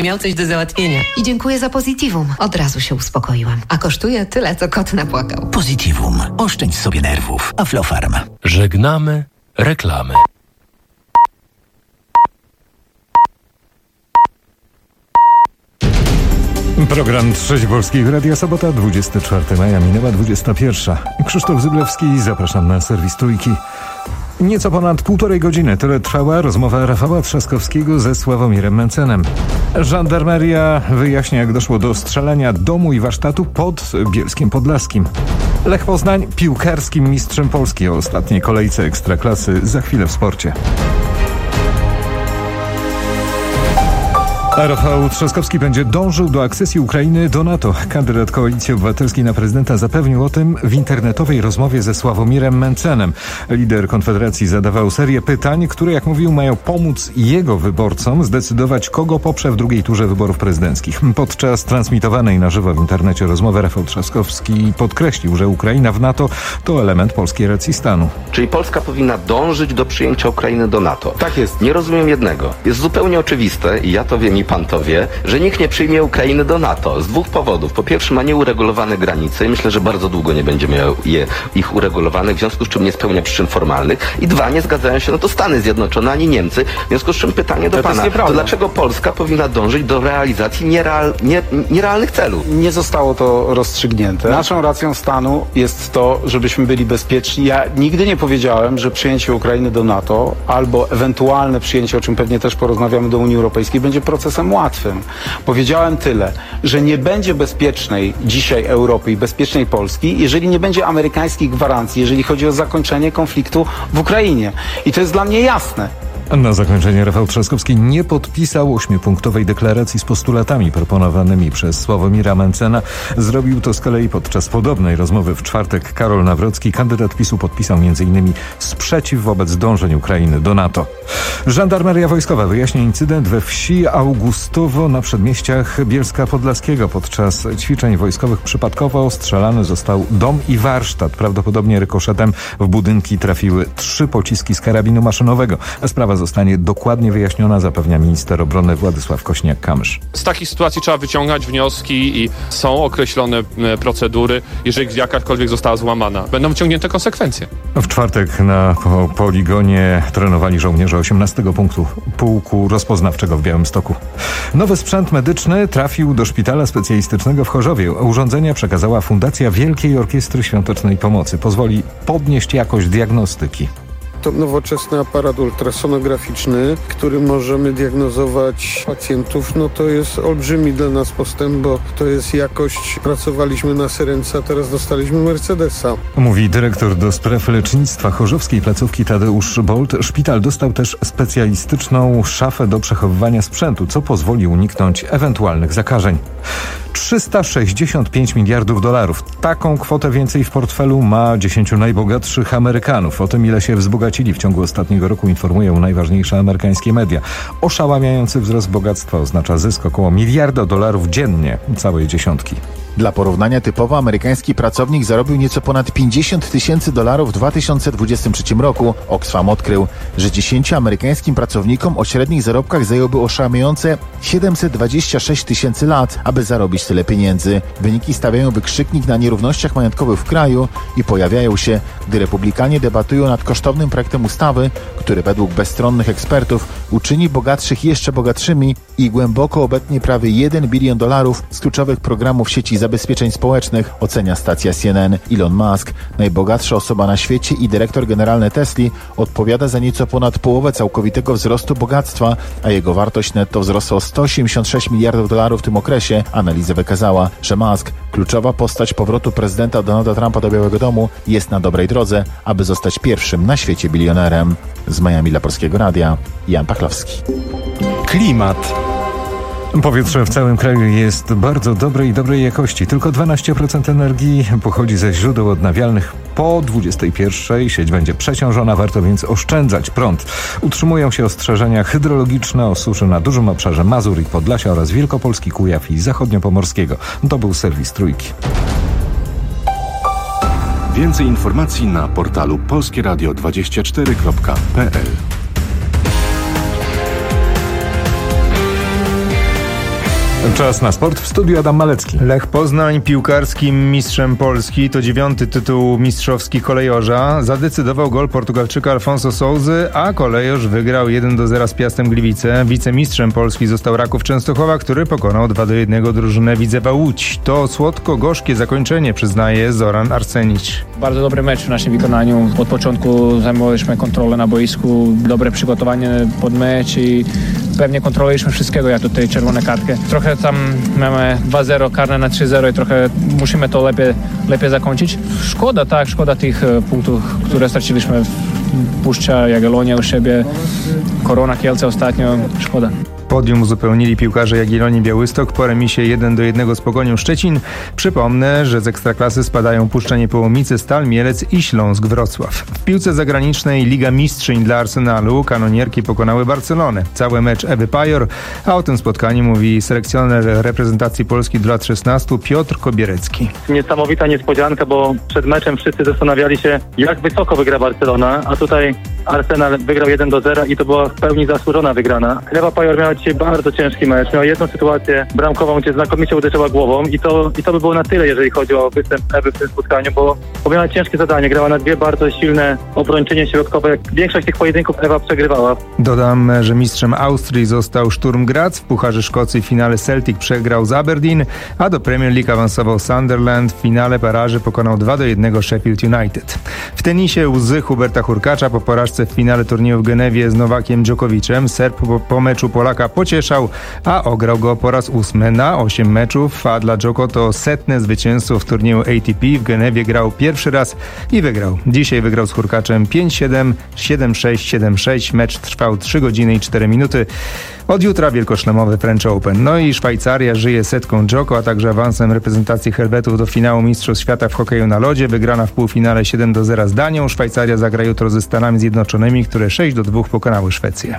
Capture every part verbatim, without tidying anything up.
miał coś do załatwienia. I dziękuję za Positivum. Od razu się uspokoiłam. A kosztuje tyle, co kot napłakał. Positivum. Oszczędź sobie nerwów. Aflofarm. Żegnamy reklamy. Program Trzeci Polskiego Radia, sobota, dwudziestego czwartego maja, minęła dwudziesta pierwsza. Krzysztof Zyblewski, zapraszam na serwis Trójki. Nieco ponad półtorej godziny tyle trwała rozmowa Rafała Trzaskowskiego ze Sławomirem Mencenem. Żandarmeria wyjaśnia, jak doszło do strzelenia domu i warsztatu pod Bielskiem Podlaskim. Lech Poznań piłkarskim mistrzem Polski o ostatniej kolejce Ekstraklasy za chwilę w sporcie. A Rafał Trzaskowski będzie dążył do akcesji Ukrainy do NATO. Kandydat Koalicji Obywatelskiej na prezydenta zapewnił o tym w internetowej rozmowie ze Sławomirem Mencenem. Lider Konfederacji zadawał serię pytań, które, jak mówił, mają pomóc jego wyborcom zdecydować, kogo poprze w drugiej turze wyborów prezydenckich. Podczas transmitowanej na żywo w internecie rozmowy Rafał Trzaskowski podkreślił, że Ukraina w NATO to element polskiej racji stanu. Czyli Polska powinna dążyć do przyjęcia Ukrainy do NATO. Tak jest. Nie rozumiem jednego. Jest zupełnie oczywiste, i ja to wiem, i pan to wie, że nikt nie przyjmie Ukrainy do NATO z dwóch powodów. Po pierwsze, ma nieuregulowane granice i myślę, że bardzo długo nie będzie miał je, ich uregulowanych, w związku z czym nie spełnia przyczyn formalnych. I dwa, nie zgadzają się no to Stany Zjednoczone ani Niemcy. W związku z czym pytanie do to pana, to dlaczego Polska powinna dążyć do realizacji niereal, nie, nierealnych celów? Nie zostało to rozstrzygnięte. Naszą racją stanu jest to, żebyśmy byli bezpieczni. Ja nigdy nie powiedziałem, że przyjęcie Ukrainy do NATO albo ewentualne przyjęcie, o czym pewnie też porozmawiamy, do Unii Europejskiej będzie procesem łatwym. Powiedziałem tyle, że nie będzie bezpiecznej dzisiaj Europy i bezpiecznej Polski, jeżeli nie będzie amerykańskich gwarancji, jeżeli chodzi o zakończenie konfliktu w Ukrainie. I to jest dla mnie jasne. Na zakończenie Rafał Trzaskowski nie podpisał ośmiopunktowej deklaracji z postulatami proponowanymi przez Sławomira Mencena. Zrobił to z kolei podczas podobnej rozmowy w czwartek Karol Nawrocki. Kandydat PiSu podpisał między innymi sprzeciw wobec dążeń Ukrainy do NATO. Żandarmeria Wojskowa wyjaśnia incydent we wsi Augustowo na przedmieściach Bielska Podlaskiego. Podczas ćwiczeń wojskowych przypadkowo strzelany został dom i warsztat. Prawdopodobnie rykoszetem w budynki trafiły trzy pociski z karabinu maszynowego. Sprawa zostanie dokładnie wyjaśniona, zapewnia minister obrony Władysław Kośniak-Kamysz. Z takich sytuacji trzeba wyciągać wnioski i są określone procedury, jeżeli jakakolwiek została złamana. Będą wyciągnięte konsekwencje. W czwartek na po poligonie trenowali żołnierze osiemnastego punktu Pułku Rozpoznawczego w Białymstoku. Nowy sprzęt medyczny trafił do szpitala specjalistycznego w Chorzowie. Urządzenia przekazała Fundacja Wielkiej Orkiestry Świątecznej Pomocy. Pozwoli podnieść jakość diagnostyki. To nowoczesny aparat ultrasonograficzny, którym możemy diagnozować pacjentów. No to jest olbrzymi dla nas postęp, bo to jest jakość. Pracowaliśmy na Syrence, a teraz dostaliśmy Mercedesa. Mówi dyrektor do spraw lecznictwa chorzowskiej placówki Tadeusz Bolt. Szpital dostał też specjalistyczną szafę do przechowywania sprzętu, co pozwoli uniknąć ewentualnych zakażeń. trzysta sześćdziesiąt pięć miliardów dolarów. Taką kwotę więcej w portfelu ma dziesięciu najbogatszych Amerykanów. O tym, ile się wzbogacili w ciągu ostatniego roku, informują najważniejsze amerykańskie media. Oszałamiający wzrost bogactwa oznacza zysk około miliarda dolarów dziennie, całej dziesiątki. Dla porównania typowo amerykański pracownik zarobił nieco ponad pięćdziesiąt tysięcy dolarów w dwa tysiące dwudziestym trzecim roku. Oxfam odkrył, że dziesięciu amerykańskim pracownikom o średnich zarobkach zajęłoby oszałamiające siedemset dwadzieścia sześć tysięcy lat, aby zarobić tyle pieniędzy. Wyniki stawiają wykrzyknik na nierównościach majątkowych w kraju i pojawiają się, gdy republikanie debatują nad kosztownym projektem ustawy, który według bezstronnych ekspertów uczyni bogatszych jeszcze bogatszymi i głęboko obetnie prawie jeden bilion dolarów z kluczowych programów sieci zabezpieczeń społecznych, ocenia stacja C N N. Elon Musk, najbogatsza osoba na świecie i dyrektor generalny Tesli, odpowiada za nieco ponad połowę całkowitego wzrostu bogactwa, a jego wartość netto wzrosła o sto osiemdziesiąt sześć miliardów dolarów w tym okresie. Analiza wykazała, że Musk, kluczowa postać powrotu prezydenta Donalda Trumpa do Białego Domu, jest na dobrej drodze, aby zostać pierwszym na świecie bilionerem. Z Miami dla Polskiego Radia, Jan Pachlowski. Klimat. Powietrze w całym kraju jest bardzo dobrej i dobrej jakości. Tylko dwanaście procent energii pochodzi ze źródeł odnawialnych. Po dwudziestej pierwszej sieć będzie przeciążona, warto więc oszczędzać prąd. Utrzymują się ostrzeżenia hydrologiczne o suszy na dużym obszarze Mazur i Podlasia oraz Wielkopolski, Kujaw i Zachodniopomorskiego. To był serwis Trójki. Więcej informacji na portalu polskie radio dwadzieścia cztery kropka p l. Czas na sport. W studiu Adam Malecki. Lech Poznań piłkarskim mistrzem Polski. To dziewiąty tytuł mistrzowski kolejorza. Zadecydował gol Portugalczyka Alfonso Souzy, a kolejorz wygrał jeden do zera z Piastem Gliwice. Wicemistrzem Polski został Raków Częstochowa, który pokonał dwa do jednego drużynę Widzewa Łódź. To słodko-gorzkie zakończenie, przyznaje Zoran Arsenicz. Bardzo dobry mecz w naszym wykonaniu. Od początku zajmowaliśmy kontrolę na boisku, dobre przygotowanie pod mecz i pewnie kontrolowaliśmy wszystkiego, jak tutaj czerwone kartkę. Trochę tam mamy dwa zero, karne na trzy zero i trochę musimy to lepiej, lepiej zakończyć. Szkoda, tak, szkoda tych punktów, które straciliśmy w Puszcza, Jagiellonia u siebie, Korona Kielce ostatnio, szkoda. Podium uzupełnili piłkarze Jagiellonii Białystok po remisie jeden do jednego z Pogonią Szczecin. Przypomnę, że z Ekstraklasy spadają Puszcza Niepołomice, Stal Mielec i Śląsk Wrocław. W piłce zagranicznej Liga Mistrzyń dla Arsenalu. Kanonierki pokonały Barcelonę. Cały mecz Ewy Pajor, a o tym spotkaniu mówi selekcjoner reprezentacji Polski do lat szesnastu Piotr Kobierecki. Niesamowita niespodzianka, bo przed meczem wszyscy zastanawiali się, jak wysoko wygra Barcelona, a tutaj Arsenal wygrał jeden do zera i to była w pełni zasłużona wygrana. Ewa Pajor miała dzisiaj bardzo ciężki mecz. Miała jedną sytuację bramkową, gdzie znakomicie uderzyła głową i to, i to by było na tyle, jeżeli chodzi o występ Ewy w tym spotkaniu, bo, bo miała ciężkie zadanie. Grała na dwie bardzo silne obrończynie środkowe. Większość tych pojedynków Ewa przegrywała. Dodam, że mistrzem Austrii został Sturm Graz. W Pucharze Szkocji w finale Celtic przegrał z Aberdeen, a do Premier League awansował Sunderland. W finale baraży pokonał dwa do jednego Sheffield United. W tenisie łzy Huberta Hurkacza po porażce w finale turnieju w Genewie z Nowakiem Dżokowiczem. Serb po, po meczu Polaka pocieszał, a ograł go po raz ósmy na osiem meczów, a dla Dżoko to setne zwycięstwo w turnieju A T P. W Genewie grał pierwszy raz i wygrał. Dzisiaj wygrał z Hurkaczem pięć siedem, siedem sześć, siedem sześć. Mecz trwał trzy godziny i cztery minuty. Od jutra wielkoszlemowy French Open. No i Szwajcaria żyje setką Dżoko, a także awansem reprezentacji Helwetów do finału Mistrzostw Świata w hokeju na lodzie. Wygrana w półfinale siedem do zera z Danią. Szwajcaria zagra jutro ze Stanami Zjednoczonymi, które sześć do dwóch pokonały Szwecję.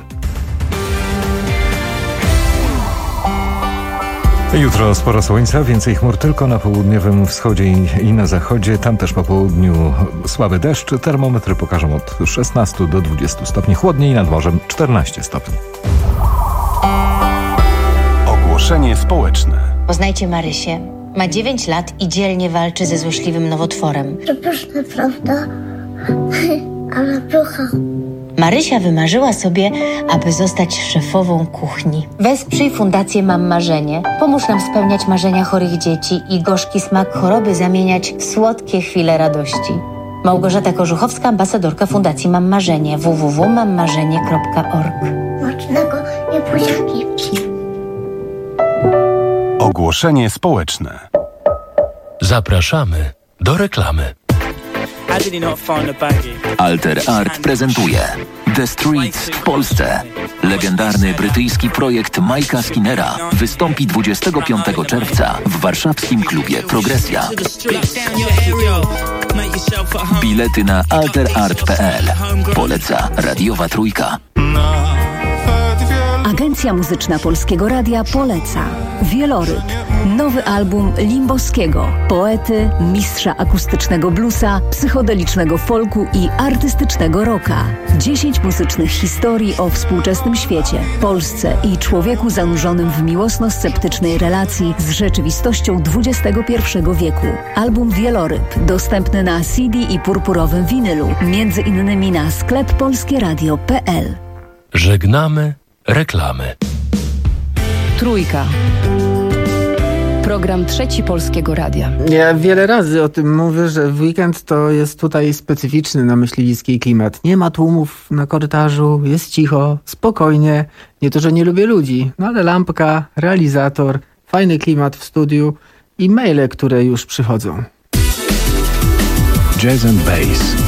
Jutro sporo słońca, więcej chmur tylko na południowym wschodzie i na zachodzie. Tam też po południu słaby deszcz. Termometry pokażą od szesnastu do dwudziestu stopni. Chłodniej, nad morzem czternaście stopni. Ogłoszenie społeczne. Poznajcie Marysię. Ma dziewięć lat i dzielnie walczy ze złośliwym nowotworem. To pyszne, prawda? Ale pycha. Marysia wymarzyła sobie, aby zostać szefową kuchni. Wesprzyj Fundację Mam Marzenie. Pomóż nam spełniać marzenia chorych dzieci i gorzki smak choroby zamieniać w słodkie chwile radości. Małgorzata Korzuchowska, ambasadorka Fundacji Mam Marzenie. w w w kropka mam marzenie kropka org. Smacznego i buziaki. Ogłoszenie społeczne. Zapraszamy do reklamy. Alter Art prezentuje The Streets w Polsce. Legendarny brytyjski projekt Mike'a Skinnera wystąpi dwudziestego piątego czerwca w warszawskim klubie Progresja. Bilety na alter art kropka p l. Poleca Radiowa Trójka. Agencja Muzyczna Polskiego Radia poleca Wieloryb, nowy album Limbowskiego, poety, mistrza akustycznego bluesa, psychodelicznego folku i artystycznego rocka. Dziesięć muzycznych historii o współczesnym świecie, Polsce i człowieku zanurzonym w miłosno-sceptycznej relacji z rzeczywistością dwudziestego pierwszego wieku. Album Wieloryb dostępny na C D i purpurowym winylu, między innymi na sklep polskieradio kropka p l. Żegnamy reklamy. Trójka. Program Trzeci Polskiego Radia. Ja wiele razy o tym mówię, że w weekend to jest tutaj specyficzny na Myśliwickiej klimat. Nie ma tłumów na korytarzu, jest cicho, spokojnie. Nie to, że nie lubię ludzi, no ale lampka, realizator, fajny klimat w studiu i maile, które już przychodzą. Jazz and Bass.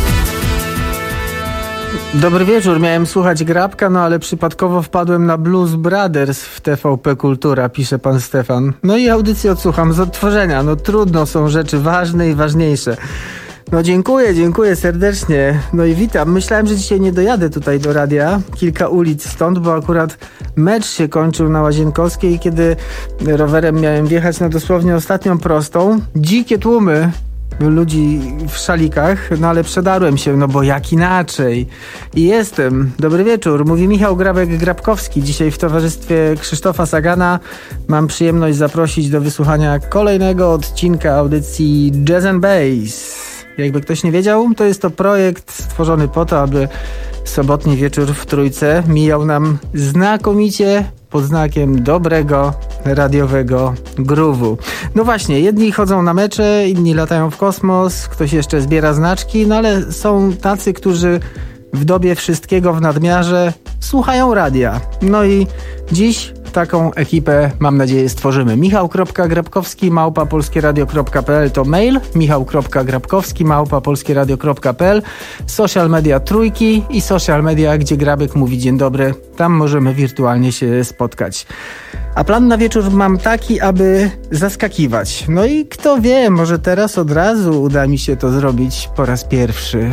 Dobry wieczór, miałem słuchać Grabka, no ale przypadkowo wpadłem na Blues Brothers w T V P Kultura, pisze pan Stefan. No i audycję odsłucham z odtworzenia, no trudno, są rzeczy ważne i ważniejsze. No dziękuję, dziękuję serdecznie. No i witam. Myślałem, że dzisiaj nie dojadę tutaj do radia, kilka ulic stąd, bo akurat mecz się kończył na Łazienkowskiej, kiedy rowerem miałem wjechać na dosłownie ostatnią prostą. Dzikie tłumy ludzi w szalikach, no ale przedarłem się, no bo jak inaczej. I jestem. Dobry wieczór, mówi Michał Grabek-Grabkowski. Dzisiaj w towarzystwie Krzysztofa Sagana mam przyjemność zaprosić do wysłuchania kolejnego odcinka audycji Jazz and Bass. Jakby ktoś nie wiedział, to jest to projekt stworzony po to, aby sobotni wieczór w Trójce mijał nam znakomicie pod znakiem dobrego radiowego groove'u. No właśnie, jedni chodzą na mecze, inni latają w kosmos, ktoś jeszcze zbiera znaczki, no ale są tacy, którzy w dobie wszystkiego w nadmiarze słuchają radia. No i dziś taką ekipę, mam nadzieję, stworzymy. Michał.Grabkowski małpa polskieradio kropka p l to mail, Michał.Grabkowski małpa polskieradio kropka p l, social media Trójki i social media, gdzie Grabek mówi dzień dobry. Tam możemy wirtualnie się spotkać. A plan na wieczór mam taki, aby zaskakiwać. No i kto wie, może teraz od razu uda mi się to zrobić po raz pierwszy.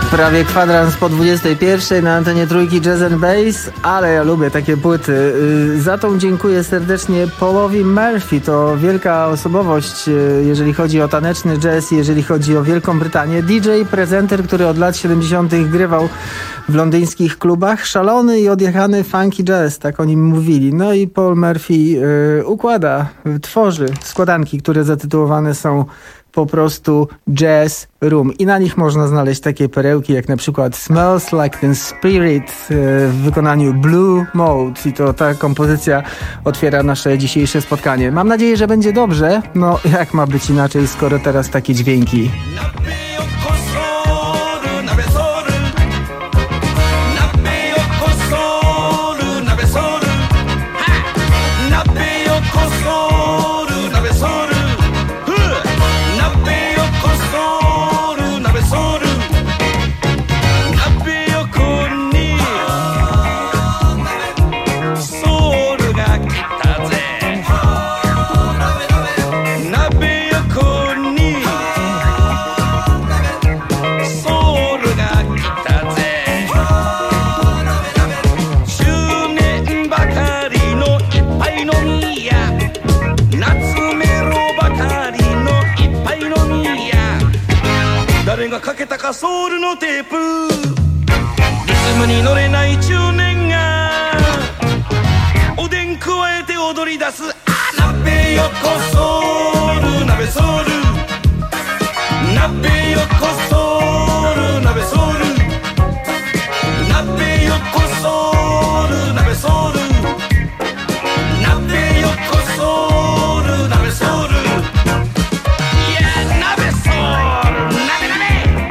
Prawie kwadrans po dwudziestej pierwszej na antenie Trójki Jazz and Bass, ale ja lubię takie płyty. Za tą dziękuję serdecznie Paulowi Murphy. To wielka osobowość, jeżeli chodzi o taneczny jazz, jeżeli chodzi o Wielką Brytanię. D J, prezenter, który od lat siedemdziesiątych grywał w londyńskich klubach. Szalony i odjechany funky jazz, tak o nim mówili. No i Paul Murphy y, układa, tworzy składanki, które zatytułowane są po prostu Jazz Room. I na nich można znaleźć takie perełki jak na przykład Smells Like Teen Spirit w wykonaniu Blue Mode. I to ta kompozycja otwiera nasze dzisiejsze spotkanie. Mam nadzieję, że będzie dobrze. No jak ma być inaczej, skoro teraz takie dźwięki. かソウルのテープリズムに乗れない中年がおでん加えて踊り出すあ鍋よこソウル鍋ソウル鍋よこソウル鍋ソウル鍋よこソウル鍋ソウル鍋よこソウル鍋ソウルいや鍋ソウル鍋鍋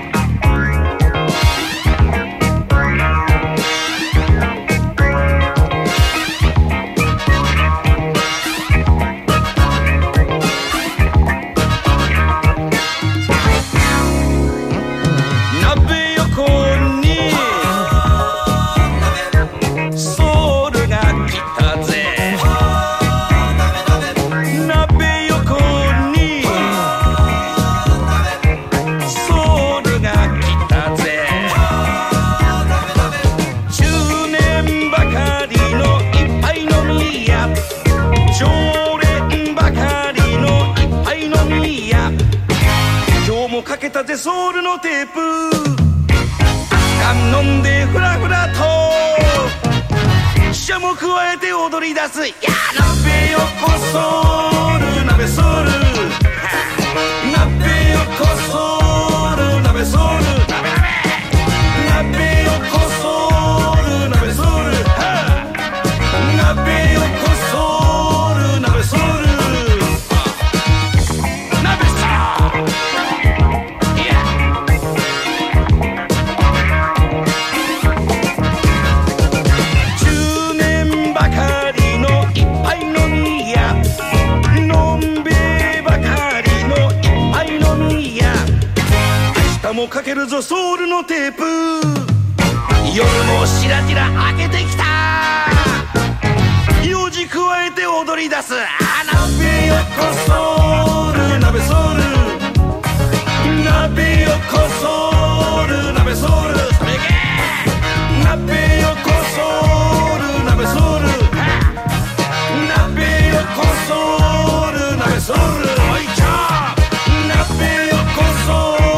ソウルのテープガン飲んでフラフラとシャも加えて踊り出すや鍋よこソウル鍋ソウル鍋よこソウル鍋ソウル鍋鍋鍋よこソウル鍋ソウル鍋よこソウル鍋ソウルもかけるぞソウルのテープ夜もしらじら開けてきた用事加えて踊り出すあ鍋よこソウル鍋ソウル鍋よこソウル鍋ソウルそれげ鍋よこソウル鍋ソウル鍋よこソウル鍋ソウルおいちゃ鍋よこソウル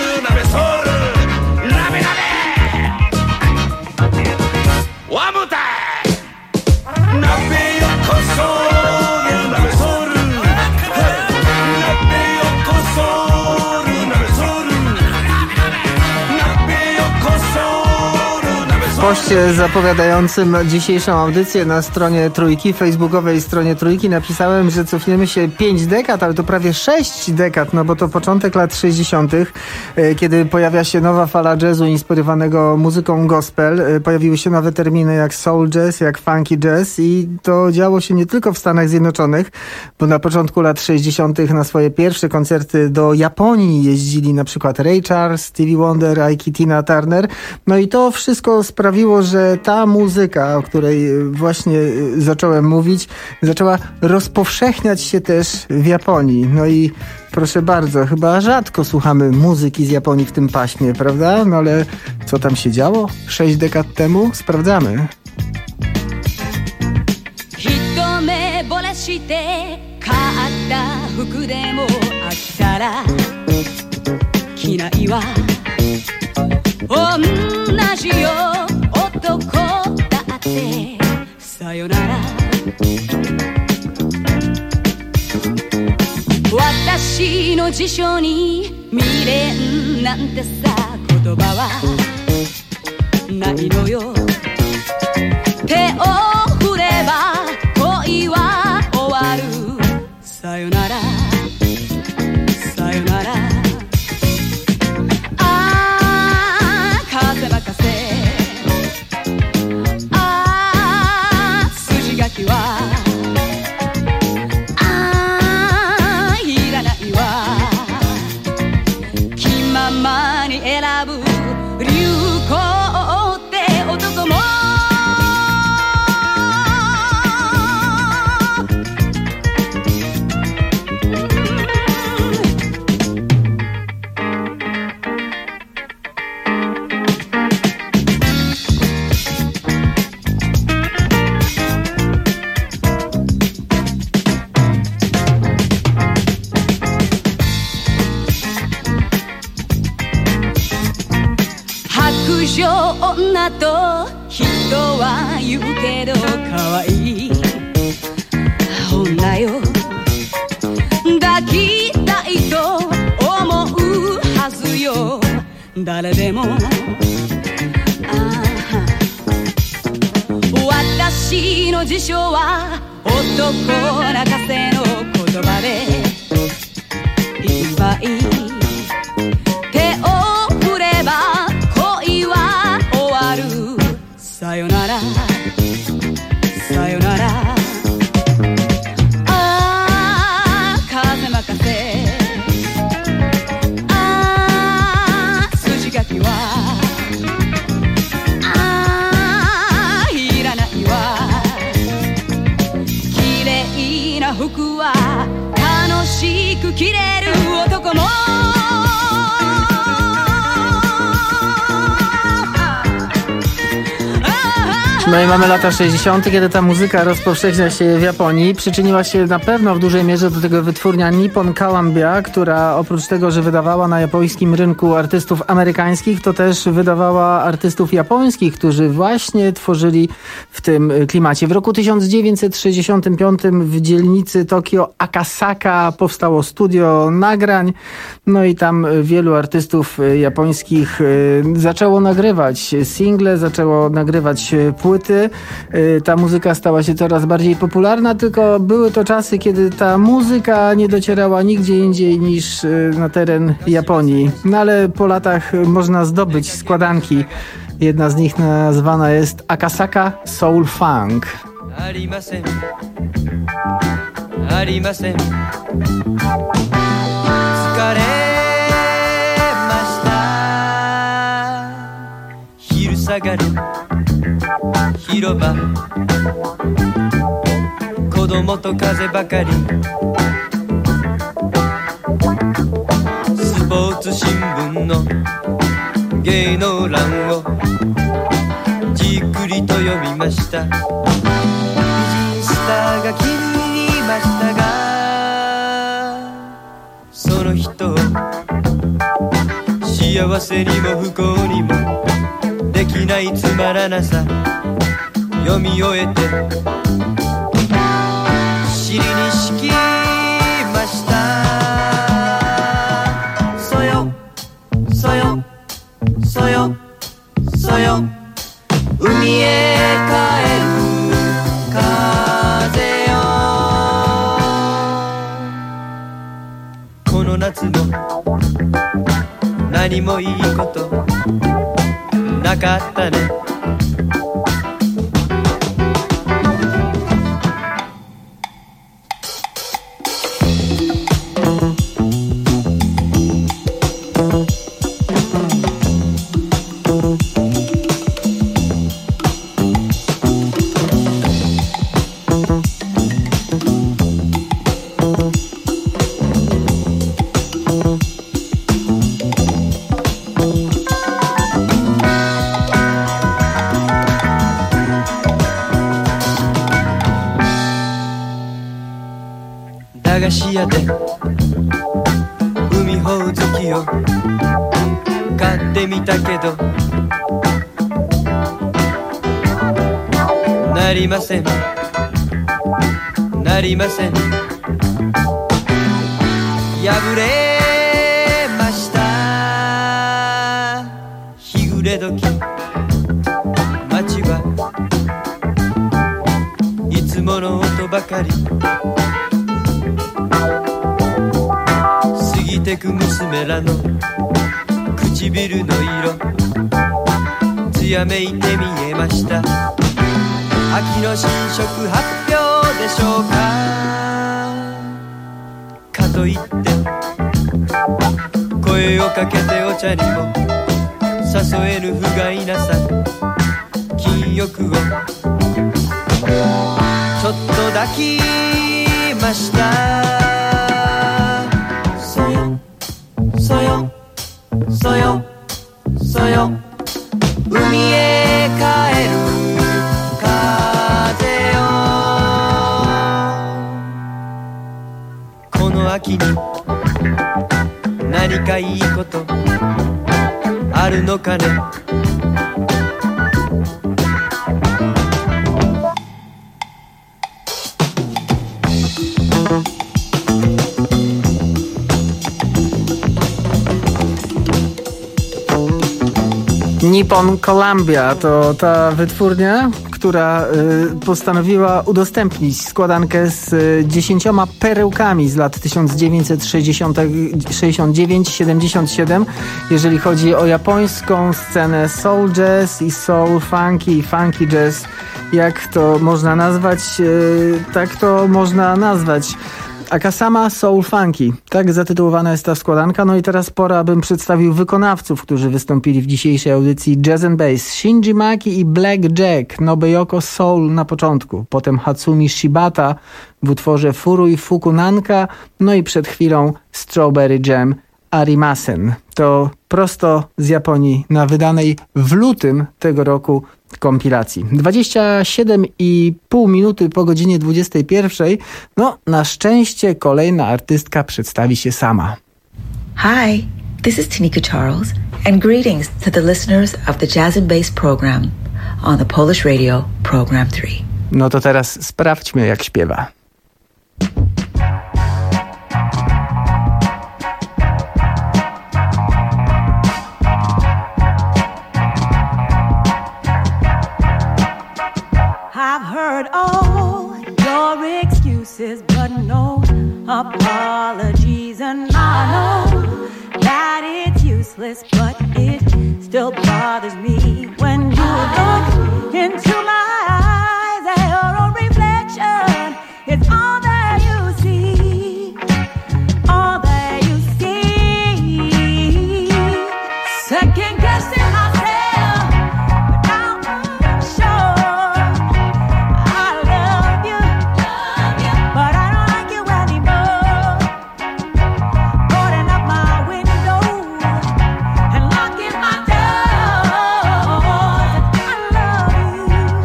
W poście zapowiadającym dzisiejszą audycję na stronie Trójki, facebookowej stronie Trójki, napisałem, że cofniemy się pięć dekad, ale to prawie sześć dekad, no bo to początek lat sześćdziesiątych, kiedy pojawia się nowa fala jazzu inspirowanego muzyką gospel. Pojawiły się nowe terminy jak soul jazz, jak funky jazz i to działo się nie tylko w Stanach Zjednoczonych, bo na początku lat sześćdziesiątych na swoje pierwsze koncerty do Japonii jeździli na przykład Ray Charles, Stevie Wonder, Ike i Tina Turner. No i to wszystko sprawiło, sprawiło, że ta muzyka, o której właśnie zacząłem mówić, zaczęła rozpowszechniać się też w Japonii. No i proszę bardzo, chyba rzadko słuchamy muzyki z Japonii w tym paśmie, prawda? No ale co tam się działo sześć dekad temu? Sprawdzamy. 買った服でも飽きたら着ないわ同じよ男だってさよなら私の辞書に未練なんてさ言葉はないのよ手を振れば恋は終わるさよならさよならあー風任せあー筋書きはあーいらないわ気ままに選ぶ流行って男も女と人は言うけど可愛い女よ抱きたいと思うはずよ誰でも私の辞書は男泣かせの言葉でいっぱい手を振れば恋は終わるさよならさよならあー風任せあー筋書きはあーいらないわ綺麗な服は楽しく着れる男も No i mamy lata sześćdziesiąte, kiedy ta muzyka rozpowszechnia się w Japonii. Przyczyniła się na pewno w dużej mierze do tego wytwórnia Nippon Columbia, która oprócz tego, że wydawała na japońskim rynku artystów amerykańskich, to też wydawała artystów japońskich, którzy właśnie tworzyli w tym klimacie. W roku tysiąc dziewięćset sześćdziesiątym piątym w dzielnicy Tokio Akasaka powstało studio nagrań. No i tam wielu artystów japońskich zaczęło nagrywać single, zaczęło nagrywać płyty. Ta muzyka stała się coraz bardziej popularna, tylko były to czasy, kiedy ta muzyka nie docierała nigdzie indziej niż na teren Japonii. No ale po latach można zdobyć składanki. Jedna z nich nazwana jest Akasaka Soul Funk. Tsukare 広場子供と風ばかりスポーツ新聞の芸能欄をじっくりと読みました美人スターが気に入りましたがその人を幸せにも不幸にもできないつまらなさ読み終えて尻に敷きましたそよそよそよそよ海へ帰る風よこの夏も何もいいことなかったね菓子屋で海ほおずきを買ってみたけどなりませんなりません破れました日暮れ時街はいつもの音ばかり過ぎてく娘らの唇の色艶めいて見えました秋の新色発表でしょうかかといって声をかけてお茶にも誘えぬ不甲斐なさ禁欲をちょっと抱きましたそよそよそよそよ海へ帰る風よこの秋に何かいいことあるのかね Nippon Columbia to ta wytwórnia, która y, postanowiła udostępnić składankę z y, dziesięcioma perełkami z lat tysiąc dziewięćset sześćdziesiąt dziewięć siedemdziesiąt siedem, jeżeli chodzi o japońską scenę soul jazz i soul funky i funky jazz. Jak to można nazwać? Y, tak to można nazwać. Akasama Soul Funky. Tak zatytułowana jest ta składanka. No i teraz pora, abym przedstawił wykonawców, którzy wystąpili w dzisiejszej audycji Jazz and Bass. Shinji Maki i Black Jack. Nobeyoko Soul na początku. Potem Hatsumi Shibata w utworze Furui Fukunanka. No i przed chwilą Strawberry Jam Arimasen. To prosto z Japonii na wydanej w lutym tego roku kompilacji. dwadzieścia siedem i pół minuty po godzinie dwudziestej pierwszej. No, na szczęście kolejna artystka przedstawi się sama. Hi, this is Tanika Charles and greetings to the listeners of the Jazz and Bass program on the Polish Radio Program three. No to teraz sprawdźmy, jak śpiewa. But no apologies, and I know that it's useless, but it still bothers me when you look into my eyes. They are a reflection. It's all that you see, all that you see. Second guessing myself, but now I'm sure I love you. But I don't like you anymore. Boarding up my window and locking my doors. I love you.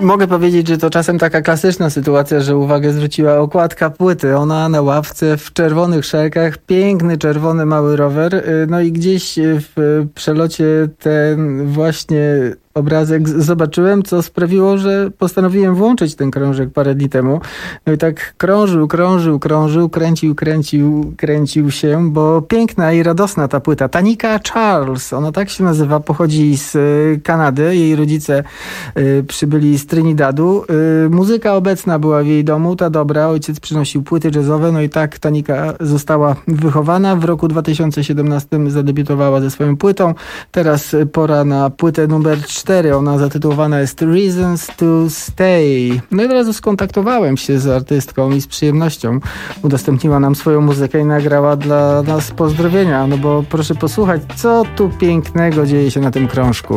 Mogę powiedzieć, że to czasem taka klasyczna sytuacja, że uwagę zwróciła okładka płyty. Ona na ławce w czerwonych szelkach, piękny czerwony mały rower. No i gdzieś w przelocie ten właśnie obrazek zobaczyłem, co sprawiło, że postanowiłem włączyć ten krążek parę dni temu. No i tak krążył, krążył, krążył, kręcił, kręcił, kręcił się, bo piękna i radosna ta płyta. Tanika Charles, ona tak się nazywa, pochodzi z Kanady. Jej rodzice y, przybyli z Trinidadu. Y, muzyka obecna była w jej domu, ta dobra. Ojciec przynosił płyty jazzowe, no i tak Tanika została wychowana. W roku dwa tysiące siedemnastym zadebiutowała ze swoją płytą. Teraz pora na płytę numer cztery. Ona zatytułowana jest Reasons to Stay. No i od razu skontaktowałem się z artystką i z przyjemnością udostępniła nam swoją muzykę i nagrała dla nas pozdrowienia. No bo proszę posłuchać, co tu pięknego dzieje się na tym krążku.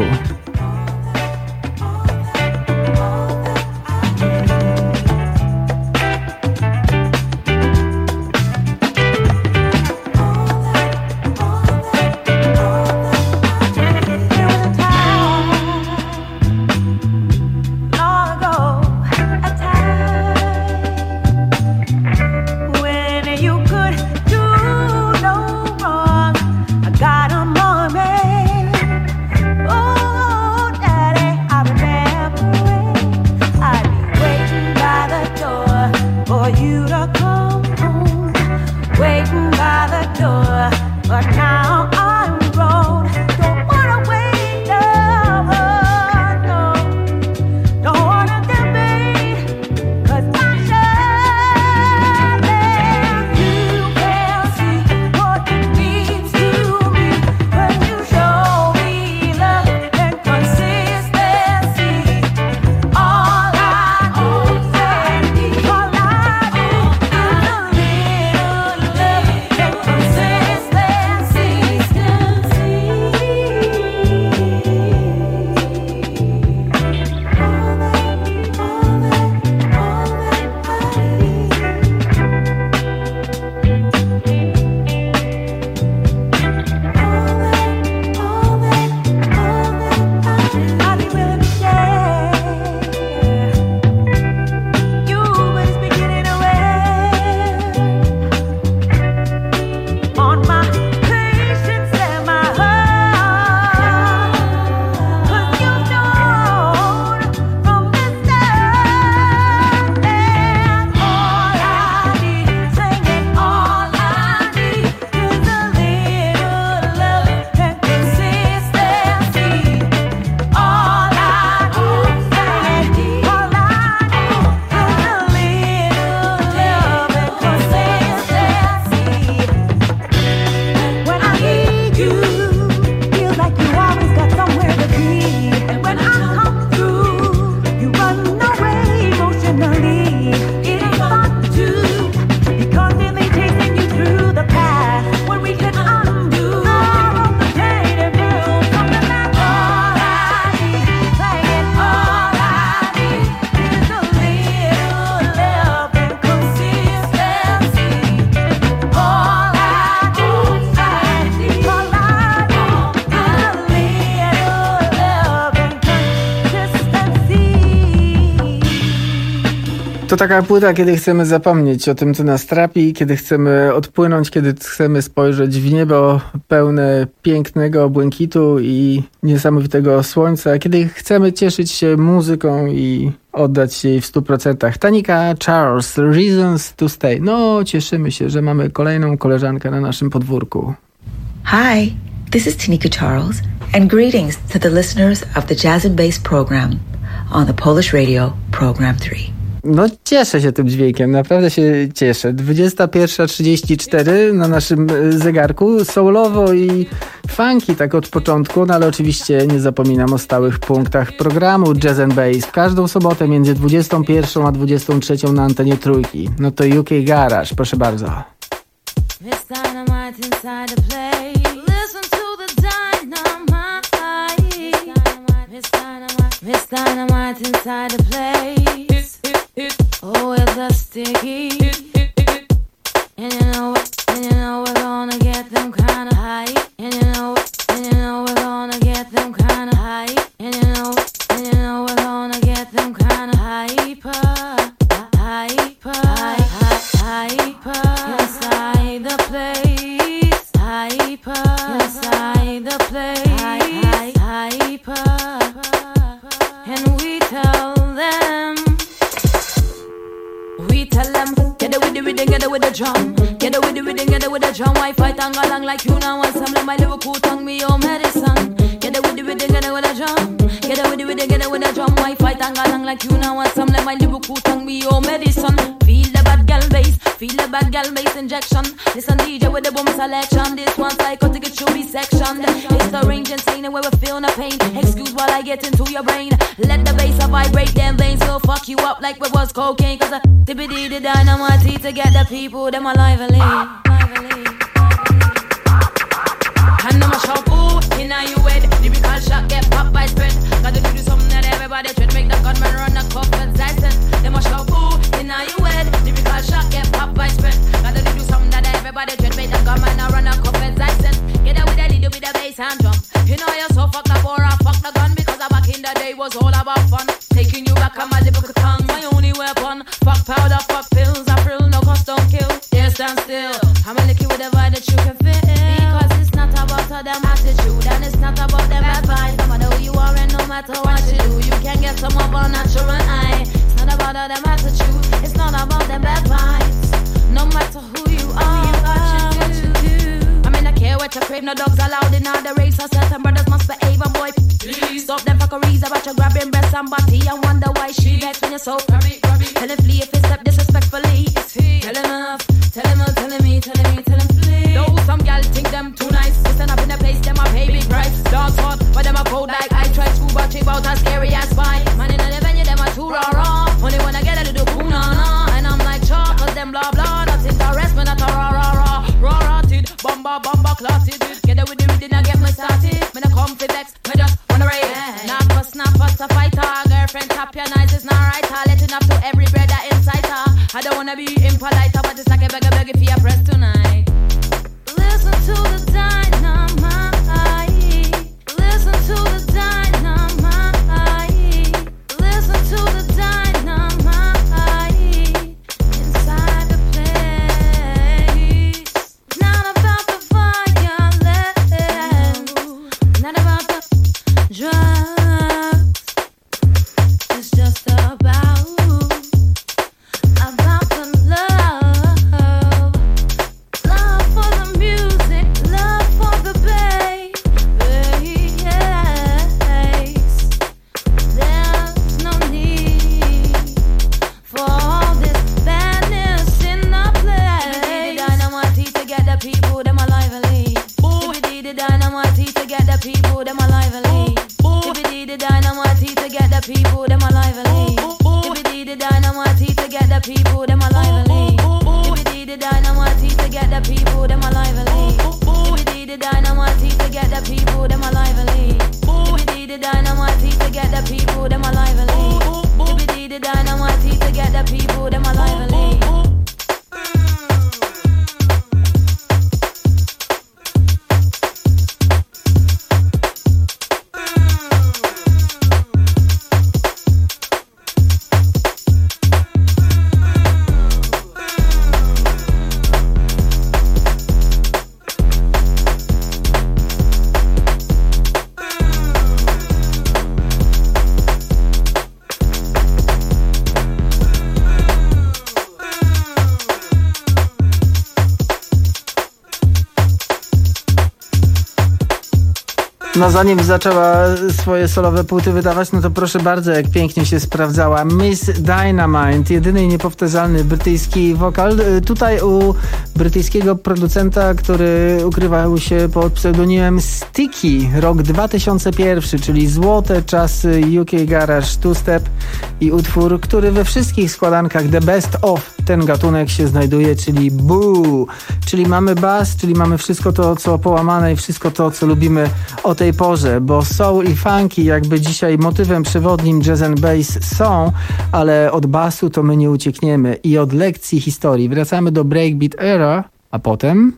Got a moment. To taka płyta, kiedy chcemy zapomnieć o tym, co nas trapi, kiedy chcemy odpłynąć, kiedy chcemy spojrzeć w niebo pełne pięknego błękitu i niesamowitego słońca, kiedy chcemy cieszyć się muzyką i oddać jej w stu procentach. Tanika Charles, Reasons to Stay. No, cieszymy się, że mamy kolejną koleżankę na naszym podwórku. Hi, this is Tanika Charles, and greetings to the listeners of the Jazz and Bass program on the Polish Radio Program three. No cieszę się tym dźwiękiem, naprawdę się cieszę. dwudziesta pierwsza trzydzieści cztery na naszym zegarku, soulowo i funky tak od początku, no ale oczywiście nie zapominam o stałych punktach programu Jazz and Bass. W każdą sobotę między dwudziestą pierwszą a dwudziestą trzecią na antenie Trójki. No to U K Garage, proszę bardzo. Miss Dynamite inside the place. Oh, it's a sticky. And you know what? And you know we're gonna get them kinda high. And you know what? And you know we're gonna get them kinda high. And you know what? And you know we're gonna get them kinda drum, white fight and go along like you now want some. Let my little cool tongue me your medicine. Get it with the rhythm, get it with a drum. Get it with the rhythm, get it with a drum, white fight and go along like you now want some. Let my little cool tongue be your medicine. Feel the bad gal bass, feel the bad gal bass injection. Listen D J with the boom selection. This one psychotic, it should be sectioned. It's the range insane where we feel no pain. Excuse while I get into your brain. Let the bass vibrate them veins. Will fuck you up like it was cocaine. Cause I tippity the dynamite to get the people them alive and live. And I'm a shout, ooh, in a you head. Lyrical shot get popped by spread. Gotta do something that everybody tread. Make the gunman run a cup and Dyson. Them a shout, ooh, in a you head. Lyrical shot get popped by spread. Gotta do something that everybody tread. Make the gunman run a cup and Dyson. Get out with a little bit of bass and drum. You know you're so fucked up or I fuck the gun. Because I back in the day was all about fun. Taking you back on my lyrical tongue. My only weapon. Fuck powder, fuck pills. April, no cost, don't kill. There stand still. I'm a licky with a vibe that you can feel. Because it's not about them attitude. And it's not about them advice. No matter who you are and no matter what you do, you can get some of a natural eye. It's not about them attitude. It's not about them advice. No matter who you are, you got you do. I mean I care what you crave. No dogs allowed in all the race. I certain brothers must behave. And boy, please stop them fuckeries about your grabbing breast and body. And wonder why she vex when you're so grabby, grabby. Tell him flee if he step disrespectfully. It's he. Tell him off. Tell him off. Telling me, telling me, tell him flee. Though some gal think them too nice. Listen up in the place, them a pay big price. Dogs hot, but them a cold like I try to but cheap out as scary as spy. Man in the venue, them a too raw raw. Only when I get a little cool na na. And I'm like chalk, cause them blah blah. Not interest me, not a raw raw raw. Raw rotted, bomba bomba clotted. Get it with the rhythm, I get me started. Me no come for vex, me just wanna rave. Not for snap, but to fight her. Girlfriend tap your nice, it's not right. Her letting up to every brother inside her. I don't wanna be impolite, but it's like a beggar beggar for your press tonight. Listen to the dynamite. Listen to the dynamite. Listen to the dynamite. Inside the place. Not about the violence. Not about the drugs. It's just about about the love. Love for the music, love for the bass. There's no need for all this badness in the place. Dynamite to get the people, them alive and leave. Tibbity the dynamite to get the people, them alive and leave. Tibbity the dynamite to get the people, them alive and leave. Tibbity the dynamite to get the people, them alive and leave. Tibbity the dynamite to get the people, them alive and leave. Tibbity the dynamite to get the people, them alive and leave. Tibbity the dynamite to get the people, them alive and leave. Tibbity the dynamite to get the people, them alive and leave. No zanim zaczęła swoje solowe płyty wydawać, no to proszę bardzo, jak pięknie się sprawdzała. Miss Dynamite, jedyny i niepowtarzalny brytyjski wokal. Tutaj u brytyjskiego producenta, który ukrywał się pod pseudonimem Sticky, rok dwa tysiące pierwszy, czyli złote czasy U K Garage Two-Step i utwór, który we wszystkich składankach The Best Of ten gatunek się znajduje, czyli Boo. Czyli mamy bass, czyli mamy wszystko to, co połamane i wszystko to, co lubimy o tej porze, bo soul i funky jakby dzisiaj motywem przewodnim jazz and bass są, ale od bassu to my nie uciekniemy i od lekcji historii wracamy do breakbeat era, a potem...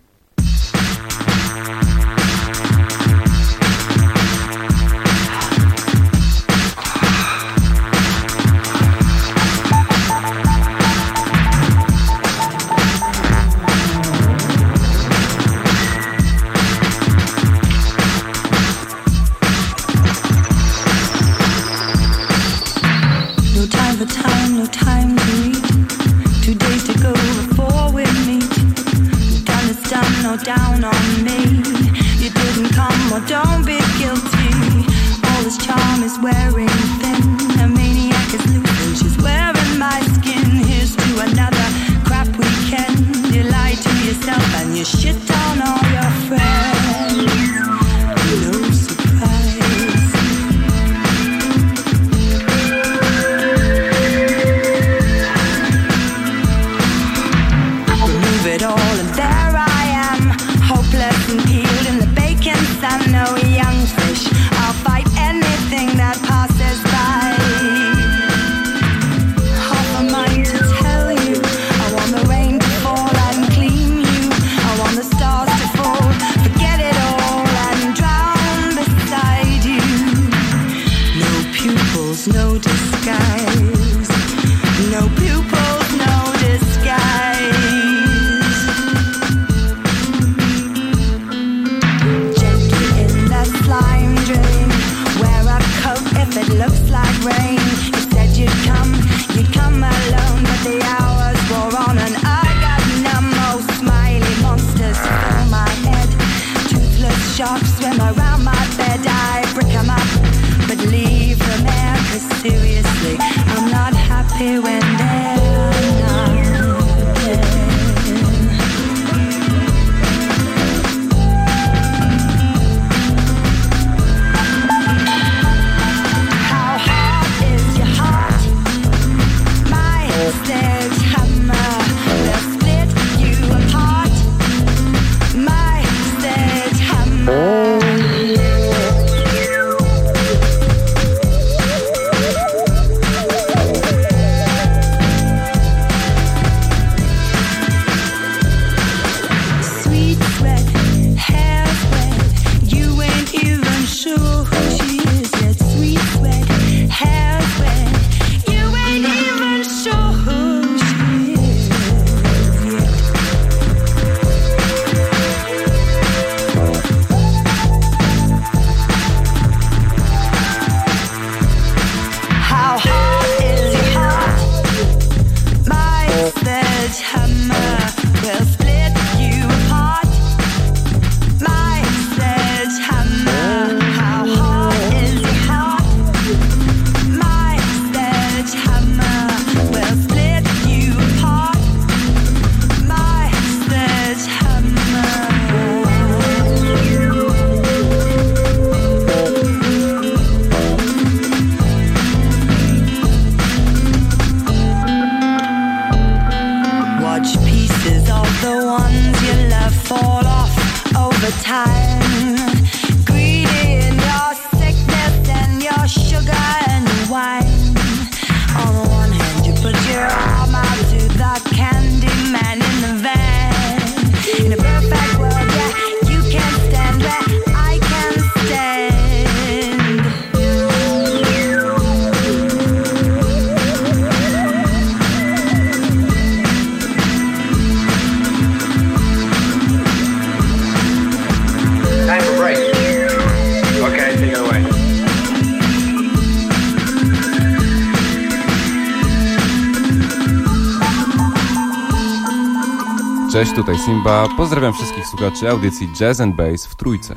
Two days to go before we meet. Don't understand or down on me. You didn't come, or don't be guilty. All this charm is wearing thin. A maniac is loose and she's wearing my skin. Here's to another crap weekend. You lie to yourself and you shit on all your friends. No surprise. Remove it all and there I am, hopeless and peeled in the bacon sun. No young fish, I'll fight anything that passes by. Half a mind to tell you, I want the rain to fall and clean you. I want the stars to fall, forget it all and drown beside you. No pupils, no disguise. No pupils, no disguise. Gently in the slime drain, wear a coat if it looks like rain. You said you'd come, you'd come alone, but the hours wore on and I got numb. Oh, smiley monsters fill my head. Toothless sharks swim around my bed. I brick 'em up, but leave them there. 'Cause seriously, I'm not happy when they're not there. How hard is your heart? My sledgehammer will split you apart. My sledgehammer. Sweet sweat, hair's wet. You ain't even sure who she is yet. Sweet sweat, hair's wet. You ain't even sure who she is yet. How hard is your heart? My sledgehammer will split you apart. My sledgehammer. How hard is your heart? My sledgehammer will split you apart. My sledgehammer. Watch pieces of the ones you love fall off over time. Greedy in your sickness and your sugar and your wine. On the one hand, you put your arm out to the candy man in the van. In a perfect world, yeah, you can stand where I can stand. Time for break. Okay, take it away. Cześć, tutaj Simba. Pozdrawiam wszystkich słuchaczy audycji Jazz and Bass w Trójce.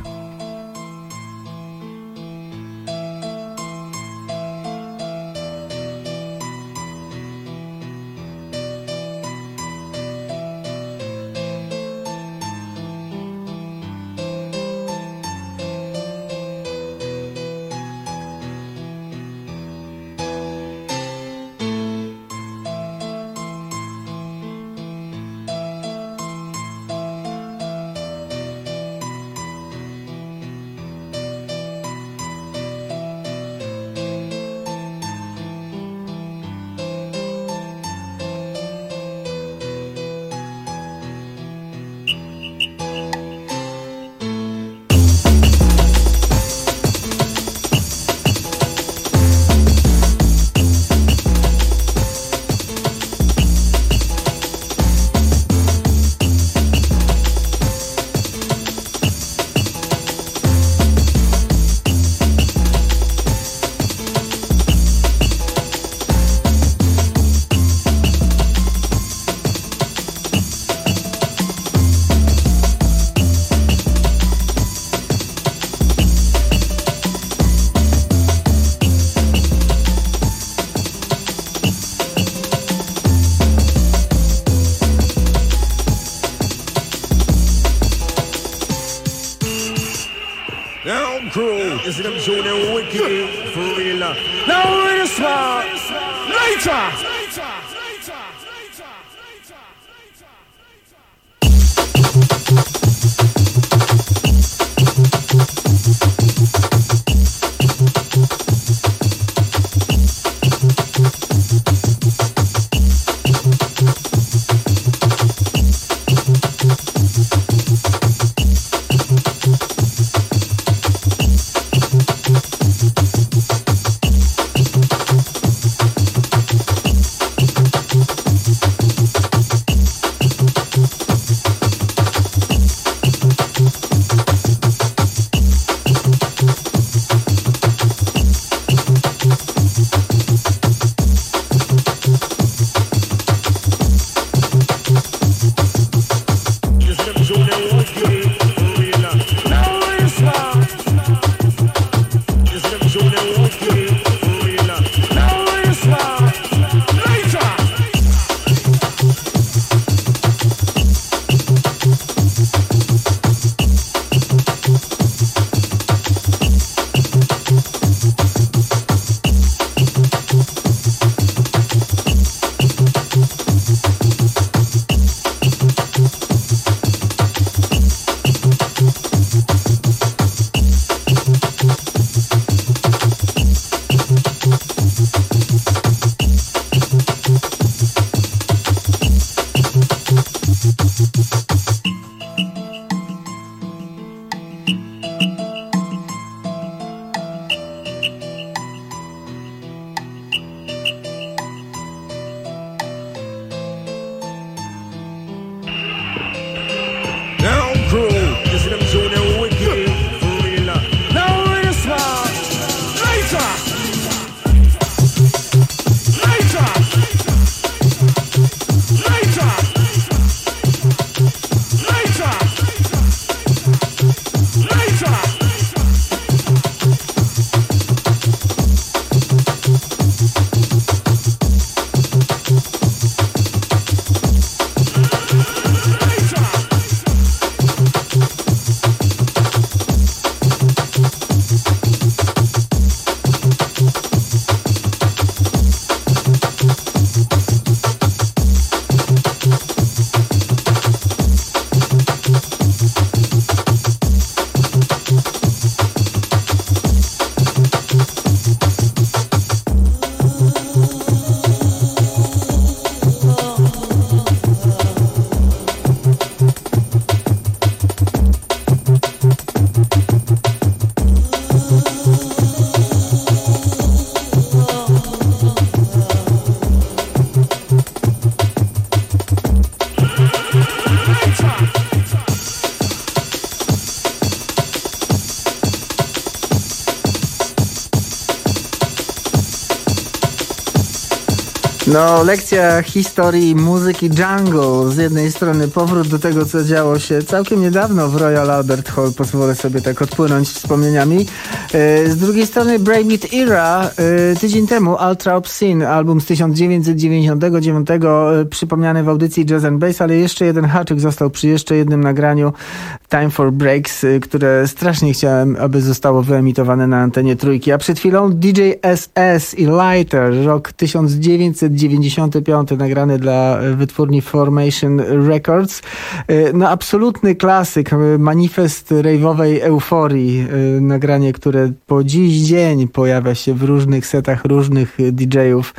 Now crew, you see them show them wicked for real. Now we're smart. Later. No, lekcja historii muzyki jungle. Z jednej strony powrót do tego, co działo się całkiem niedawno w Royal Albert Hall. Pozwolę sobie tak odpłynąć wspomnieniami. Z drugiej strony Breakbeat Era. Tydzień temu Ultra Obscene, album z tysiąc dziewięćset dziewięćdziesiątego dziewiątego, przypomniany w audycji Jazz and Bass, ale jeszcze jeden haczyk został przy jeszcze jednym nagraniu, Time for Breaks, które strasznie chciałem, aby zostało wyemitowane na antenie Trójki. A przed chwilą D J S S i Lighter, rok tysiąc dziewięćset dziewięćdziesiąty piąty, nagrany dla wytwórni Formation Records. No absolutny klasyk, manifest rave'owej euforii, nagranie, które po dziś dzień pojawia się w różnych setach różnych D J-ów.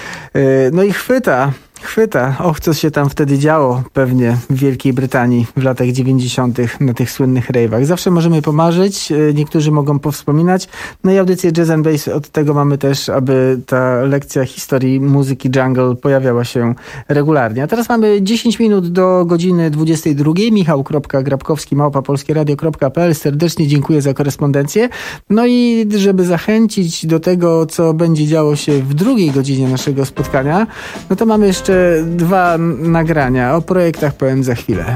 No i chwyta Chwyta. Och, co się tam wtedy działo pewnie w Wielkiej Brytanii w latach dziewięćdziesiątych na tych słynnych rave'ach. Zawsze możemy pomarzyć, niektórzy mogą powspominać. No i audycję Jazz and Bass od tego mamy też, aby ta lekcja historii muzyki jungle pojawiała się regularnie. A teraz mamy dziesięć minut do godziny dwudziestej drugiej. Michał Grabkowski, małpa polskieradio kropka p l. Serdecznie dziękuję za korespondencję. No i żeby zachęcić do tego, co będzie działo się w drugiej godzinie naszego spotkania, no to mamy jeszcze dwa nagrania. O projektach powiem za chwilę.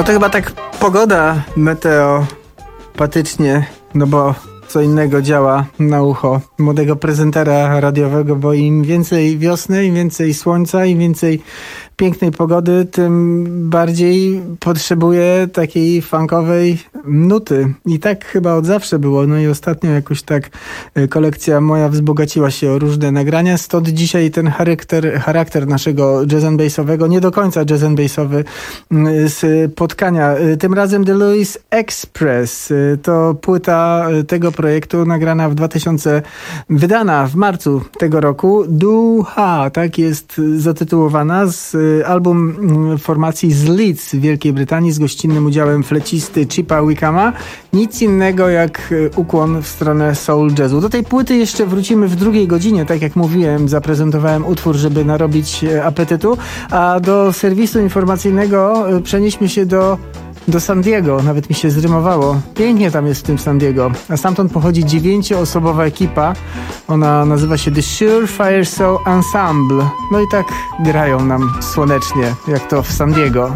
to chyba tak pogoda meteopatycznie, no bo co innego działa na ucho młodego prezentera radiowego, bo im więcej wiosny, im więcej słońca, im więcej pięknej pogody, tym bardziej potrzebuje takiej funkowej nuty. I tak chyba od zawsze było. No i ostatnio jakoś tak kolekcja moja wzbogaciła się o różne nagrania, stąd dzisiaj ten charakter, charakter naszego jazz and bassowego, nie do końca jazz and bassowy spotkania. Tym razem The Louis Express. To płyta tego projektu nagrana w dwa tysiące, wydana w marcu tego roku. Duha, tak jest zatytułowana, z album formacji z Leeds w Wielkiej Brytanii z gościnnym udziałem flecisty Chipa Wickama. Nic innego jak ukłon w stronę soul jazzu. Do tej płyty jeszcze wrócimy w drugiej godzinie. Tak jak mówiłem, zaprezentowałem utwór, żeby narobić apetytu, a do serwisu informacyjnego przenieśmy się do do San Diego, nawet mi się zrymowało. Pięknie tam jest w tym San Diego. A stamtąd pochodzi dziewięcioosobowa ekipa. Ona nazywa się The Surefire Soul Ensemble. No i tak grają nam słonecznie, jak to w San Diego.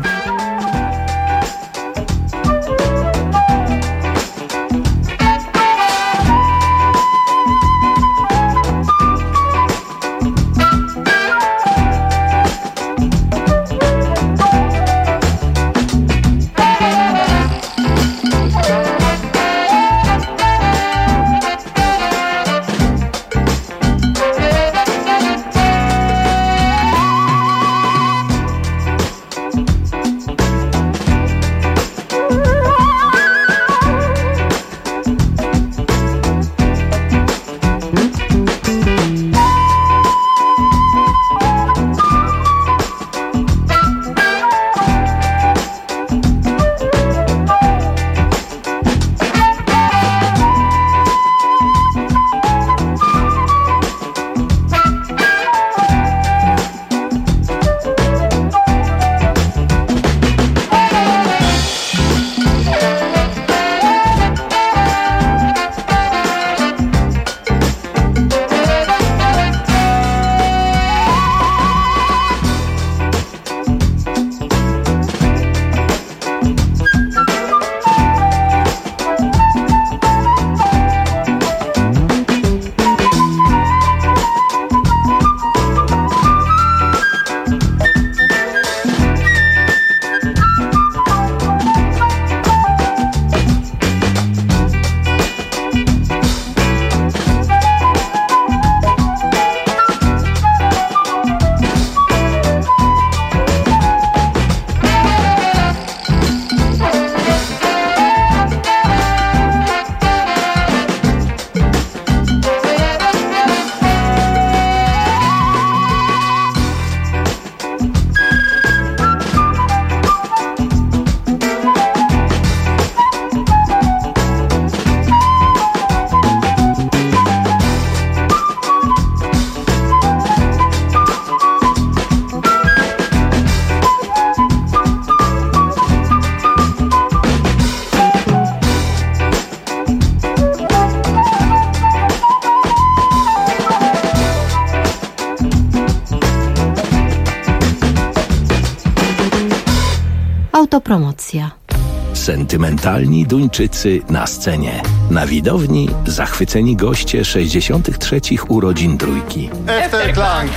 Autopromocja. Sentymentalni Duńczycy na scenie. Na widowni zachwyceni goście sześćdziesiątych trzecich urodzin Trójki. Efterklang!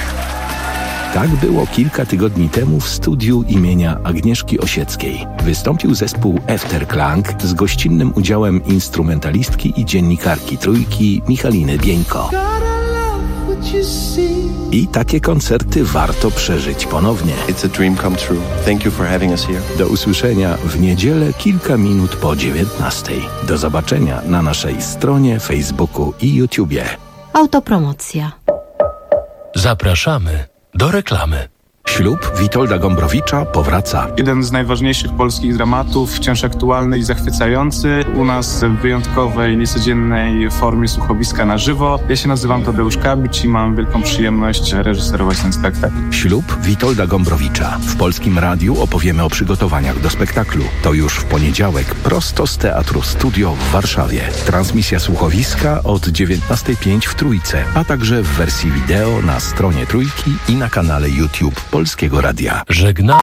Tak było kilka tygodni temu w studiu imienia Agnieszki Osieckiej. Wystąpił zespół Efterklang z gościnnym udziałem instrumentalistki i dziennikarki Trójki Michaliny Bieńko. I takie koncerty warto przeżyć ponownie. It's a dream come true. Thank you for having us here. Do usłyszenia w niedzielę kilka minut po dziewiętnastej. Do zobaczenia na naszej stronie, Facebooku i YouTubie. Autopromocja. Zapraszamy do reklamy. Ślub Witolda Gombrowicza powraca. Jeden z najważniejszych polskich dramatów, wciąż aktualny i zachwycający. U nas w wyjątkowej, niecodziennej formie słuchowiska na żywo. Ja się nazywam Tadeusz Kabicz i mam wielką przyjemność reżyserować ten spektakl. Ślub Witolda Gombrowicza. W Polskim Radiu opowiemy o przygotowaniach do spektaklu. To już w poniedziałek prosto z Teatru Studio w Warszawie. Transmisja słuchowiska od dziewiętnastej pięć w Trójce, a także w wersji wideo na stronie Trójki i na kanale YouTube Polskiego Radia. Żegna